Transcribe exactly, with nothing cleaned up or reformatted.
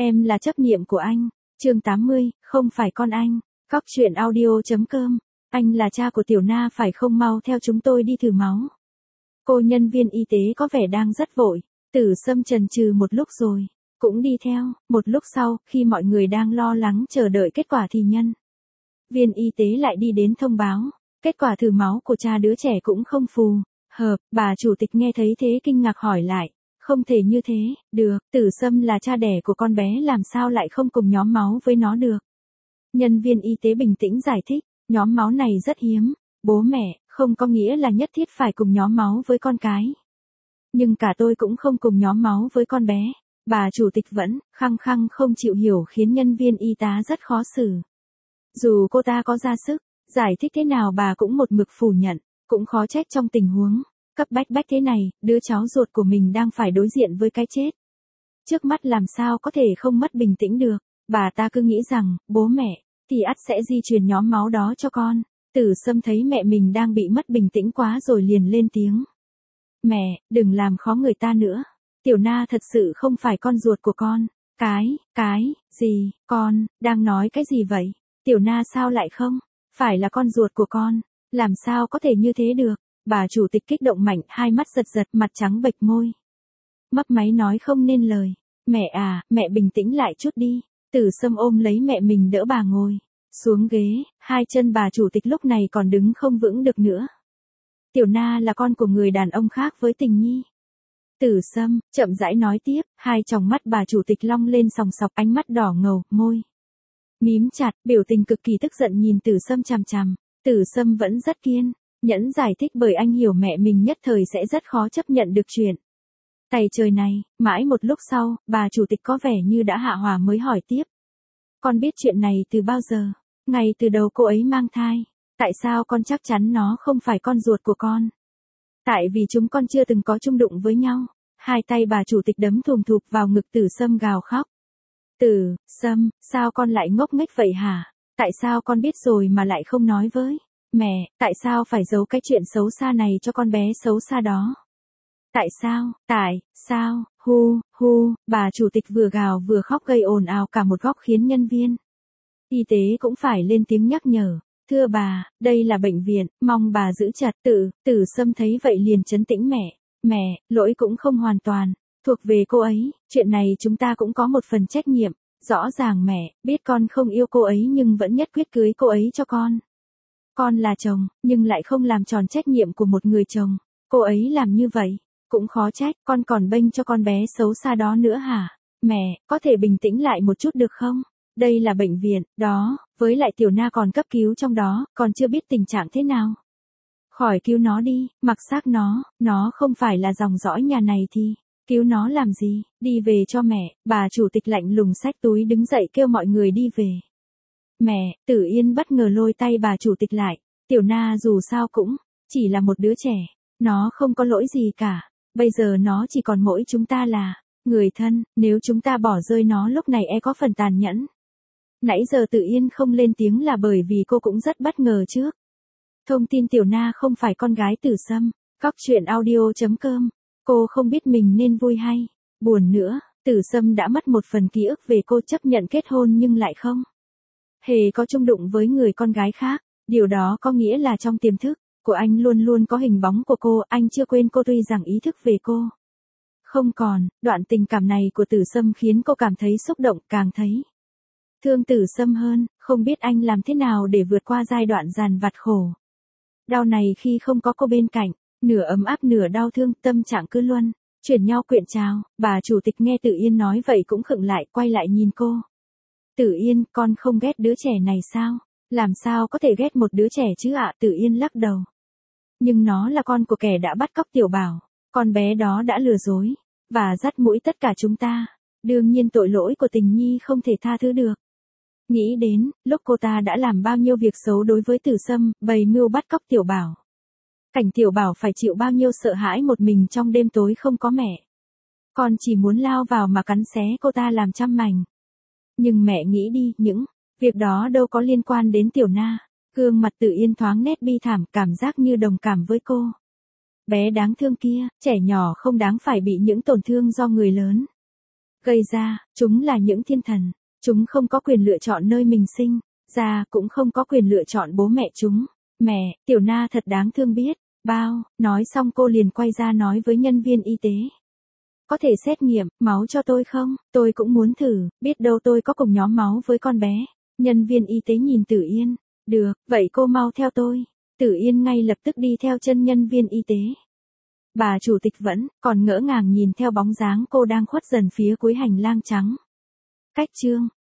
Em là chấp niệm của anh. Chương tám mươi, không phải con anh. Góc truyện audio.com. Anh là cha của Tiểu Na phải không, mau theo chúng tôi đi thử máu. Cô nhân viên y tế có vẻ đang rất vội. Tử Sâm chần chừ một lúc rồi cũng đi theo. Một lúc sau, khi mọi người đang lo lắng chờ đợi kết quả thì nhân viên y tế lại đi đến thông báo. Kết quả thử máu của cha đứa trẻ cũng không phù hợp. Bà chủ tịch nghe thấy thế kinh ngạc hỏi lại. Không thể như thế, được, Tử Sâm là cha đẻ của con bé, làm sao lại không cùng nhóm máu với nó được. Nhân viên y tế bình tĩnh giải thích, nhóm máu này rất hiếm, bố mẹ, không có nghĩa là nhất thiết phải cùng nhóm máu với con cái. Nhưng cả tôi cũng không cùng nhóm máu với con bé. Bà chủ tịch vẫn khăng khăng không chịu hiểu khiến nhân viên y tá rất khó xử. Dù cô ta có ra sức giải thích thế nào bà cũng một mực phủ nhận, cũng khó trách trong tình huống cấp bách bách thế này, đứa cháu ruột của mình đang phải đối diện với cái chết. Trước mắt làm sao có thể không mất bình tĩnh được, bà ta cứ nghĩ rằng, bố mẹ, thì ắt sẽ di truyền nhóm máu đó cho con. Tử Sâm thấy mẹ mình đang bị mất bình tĩnh quá rồi liền lên tiếng. Mẹ, đừng làm khó người ta nữa. Tiểu Na thật sự không phải con ruột của con. Cái, cái, gì, con, đang nói cái gì vậy? Tiểu Na sao lại không? Phải là con ruột của con. Làm sao có thể như thế được? Bà chủ tịch kích động mạnh, hai mắt giật giật, mặt trắng bệch môi. Mấp máy nói không nên lời. Mẹ à, mẹ bình tĩnh lại chút đi. Tử Sâm ôm lấy mẹ mình đỡ bà ngồi xuống ghế, hai chân bà chủ tịch lúc này còn đứng không vững được nữa. Tiểu Na là con của người đàn ông khác với Tình Nhi. Tử Sâm chậm rãi nói tiếp, hai tròng mắt bà chủ tịch long lên sòng sọc, ánh mắt đỏ ngầu, môi mím chặt, biểu tình cực kỳ tức giận nhìn Tử Sâm chằm chằm. Tử Sâm vẫn rất kiên nhẫn giải thích, bởi anh hiểu mẹ mình nhất thời sẽ rất khó chấp nhận được chuyện tày trời này. Mãi một lúc sau, bà chủ tịch có vẻ như đã hạ hỏa mới hỏi tiếp. Con biết chuyện này từ bao giờ? Ngay từ đầu cô ấy mang thai. Tại sao con chắc chắn nó không phải con ruột của con? Tại vì chúng con chưa từng có chung đụng với nhau. Hai tay bà chủ tịch đấm thùm thụp vào ngực Tử Sâm gào khóc. Tử Sâm, sao con lại ngốc nghếch vậy hả? Tại sao con biết rồi mà lại không nói với mẹ? Tại sao phải giấu cái chuyện xấu xa này cho con bé xấu xa đó? Tại sao, tại sao, hu, hu, bà chủ tịch vừa gào vừa khóc gây ồn ào cả một góc khiến nhân viên y tế cũng phải lên tiếng nhắc nhở. Thưa bà, đây là bệnh viện, mong bà giữ chặt. Tử, Tử Sâm thấy vậy liền trấn tĩnh. Mẹ, mẹ, lỗi cũng không hoàn toàn thuộc về cô ấy, chuyện này chúng ta cũng có một phần trách nhiệm. Rõ ràng mẹ biết con không yêu cô ấy nhưng vẫn nhất quyết cưới cô ấy cho con. Con là chồng, nhưng lại không làm tròn trách nhiệm của một người chồng. Cô ấy làm như vậy cũng khó trách, con còn bênh cho con bé xấu xa đó nữa hả? Mẹ, có thể bình tĩnh lại một chút được không? Đây là bệnh viện, đó, với lại Tiểu Na còn cấp cứu trong đó, còn chưa biết tình trạng thế nào. Khỏi cứu nó đi, mặc xác nó, nó không phải là dòng dõi nhà này thì cứu nó làm gì? Đi về cho mẹ. Bà chủ tịch lạnh lùng xách túi đứng dậy kêu mọi người đi về. Mẹ, Tử Yên bất ngờ lôi tay bà chủ tịch lại. Tiểu Na dù sao cũng chỉ là một đứa trẻ, nó không có lỗi gì cả. Bây giờ nó chỉ còn mỗi chúng ta là người thân, nếu chúng ta bỏ rơi nó lúc này e có phần tàn nhẫn. Nãy giờ Tử Yên không lên tiếng là bởi vì cô cũng rất bất ngờ trước thông tin Tiểu Na không phải con gái Tử Sâm. Góc truyện audio.com. Cô không biết mình nên vui hay buồn nữa. Tử Sâm đã mất một phần ký ức về cô, chấp nhận kết hôn nhưng lại không hề có chung đụng với người con gái khác. Điều đó có nghĩa là trong tiềm thức của anh luôn luôn có hình bóng của cô, anh chưa quên cô tuy rằng ý thức về cô không còn. Đoạn tình cảm này của Tử Sâm khiến cô cảm thấy xúc động, càng thấy thương Tử Sâm hơn. Không biết anh làm thế nào để vượt qua giai đoạn dằn vặt khổ đau này khi không có cô bên cạnh. Nửa ấm áp nửa đau thương, tâm trạng cứ luân chuyển nhau quyện trào. Bà chủ tịch nghe Tử Yên nói vậy cũng khựng lại, quay lại nhìn cô. Tử Yên, con không ghét đứa trẻ này sao? Làm sao có thể ghét một đứa trẻ chứ ạ? Tử Yên lắc đầu. Nhưng nó là con của kẻ đã bắt cóc Tiểu Bảo. Con bé đó đã lừa dối và dắt mũi tất cả chúng ta. Đương nhiên tội lỗi của Tình Nhi không thể tha thứ được. Nghĩ đến lúc cô ta đã làm bao nhiêu việc xấu đối với Tử Sâm, bày mưu bắt cóc Tiểu Bảo. Cảnh Tiểu Bảo phải chịu bao nhiêu sợ hãi một mình trong đêm tối không có mẹ. Con chỉ muốn lao vào mà cắn xé cô ta làm trăm mảnh. Nhưng mẹ nghĩ đi, những việc đó đâu có liên quan đến Tiểu Na. Gương mặt Tử Yên thoáng nét bi thảm, cảm giác như đồng cảm với cô. Bé đáng thương kia, trẻ nhỏ không đáng phải bị những tổn thương do người lớn Gây ra, chúng là những thiên thần. Chúng không có quyền lựa chọn nơi mình sinh ra, cũng không có quyền lựa chọn bố mẹ chúng. Mẹ, Tiểu Na thật đáng thương biết bao. Nói xong cô liền quay ra nói với nhân viên y tế. Có thể xét nghiệm máu cho tôi không? Tôi cũng muốn thử, biết đâu tôi có cùng nhóm máu với con bé. Nhân viên y tế nhìn Tử Yên. Được, vậy cô mau theo tôi. Tử Yên ngay lập tức đi theo chân nhân viên y tế. Bà chủ tịch vẫn còn ngỡ ngàng nhìn theo bóng dáng cô đang khuất dần phía cuối hành lang trắng. Cách chương